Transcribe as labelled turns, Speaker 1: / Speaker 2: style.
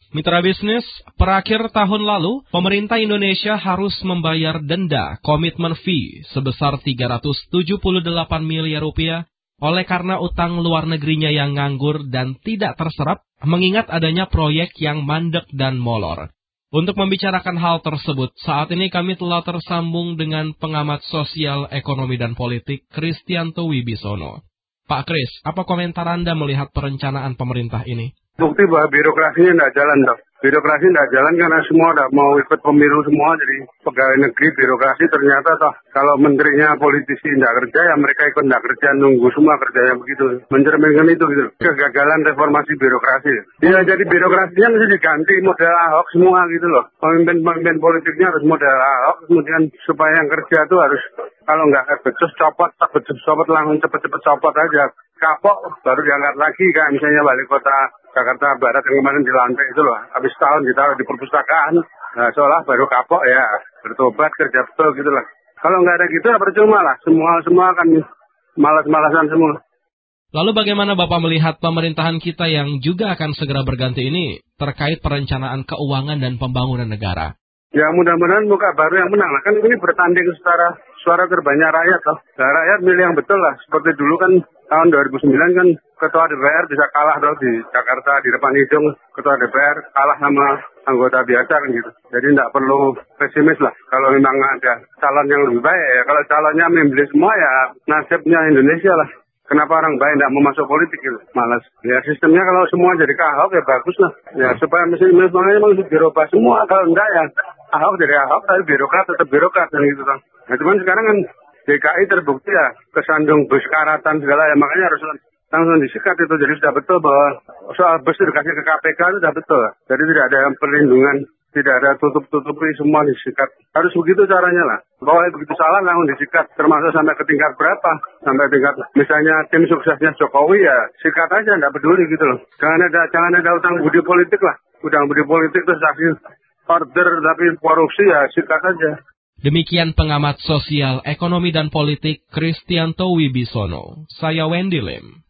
Speaker 1: Mitra bisnis, per akhir tahun lalu, pemerintah Indonesia harus membayar denda komitmen fee sebesar 378 miliar rupiah oleh karena utang luar negerinya yang nganggur dan tidak terserap mengingat adanya proyek yang mandek dan molor. Untuk membicarakan hal tersebut, saat ini kami telah tersambung dengan pengamat sosial, ekonomi, dan politik, Kristianto Wibisono. Pak Kris, apa komentar Anda melihat perencanaan pemerintah ini?
Speaker 2: Bukti bahwa birokrasinya tidak jalan, dok. Birokrasi tidak jalan karena semua udah mau ikut pemilu semua, jadi pegawai negeri birokrasi ternyata toh kalau menterinya politisi tidak kerja, ya mereka ikut tidak kerja, nunggu semua kerjanya begitu. Mencerminkan itu gitu. Kegagalan reformasi birokrasi. Ya jadi birokrasinya mesti diganti model Ahok semua gitu loh. Pemimpin politiknya harus model Ahok, kemudian supaya yang kerja itu harus kalau nggak becus copot langsung cepet-cepet copot aja. Kapok baru diangkat lagi kayak misalnya wali kota Jakarta Barat yang kemarin dilantik itu loh. Habis tahun ditaruh di perpustakaan, nah seolah baru kapok ya bertobat kerja betul gitu lah. Kalau nggak ada gitu ya percuma lah. Semua akan malas-malasan semua.
Speaker 1: Lalu bagaimana Bapak melihat pemerintahan kita yang juga akan segera berganti ini terkait perencanaan keuangan dan pembangunan negara?
Speaker 2: Ya mudah-mudahan muka baru yang menang lah. Kan ini bertanding secara suara terbanyak rakyat loh. Nah, rakyat milih yang betul lah. Seperti dulu kan tahun 2009 kan ketua DPR bisa kalah loh di Jakarta di depan hidung ketua DPR kalah sama anggota biasa kan gitu. Jadi tidak perlu pesimis lah. Kalau memang ada calon yang lebih baik ya. Kalau calonnya membeli semua ya nasibnya Indonesia lah. Kenapa orang baik tidak mau masuk politik gitu? Malas. Ya sistemnya kalau semua jadi ke Ahok ya bagus lah. Ya supaya misalnya memang dirubah semua. Kalau enggak ya Ahok jadi Ahok, tapi birokrat tetap birokrat dan gitu kan. Nah cuman sekarang kan DKI terbukti ya kesandung bus karatan segala ya makanya harus langsung disikat itu. Jadi sudah betul bahwa soal bus dikasih ke KPK itu sudah betul. Jadi tidak ada perlindungan, tidak ada tutup-tutupi, semua disikat. Harus begitu caranya lah. Kalau begitu salah langsung disikat. Termasuk sampai ke tingkat berapa? Sampai tingkat misalnya tim suksesnya Jokowi ya sikat aja, tidak peduli gitu loh. Jangan ada utang budi politik lah. Utang budi politik terus kasih order tapi korupsi ya sikat aja.
Speaker 1: Demikian pengamat sosial, ekonomi, dan politik Kristianto Wibisono. Saya Wendy Lim.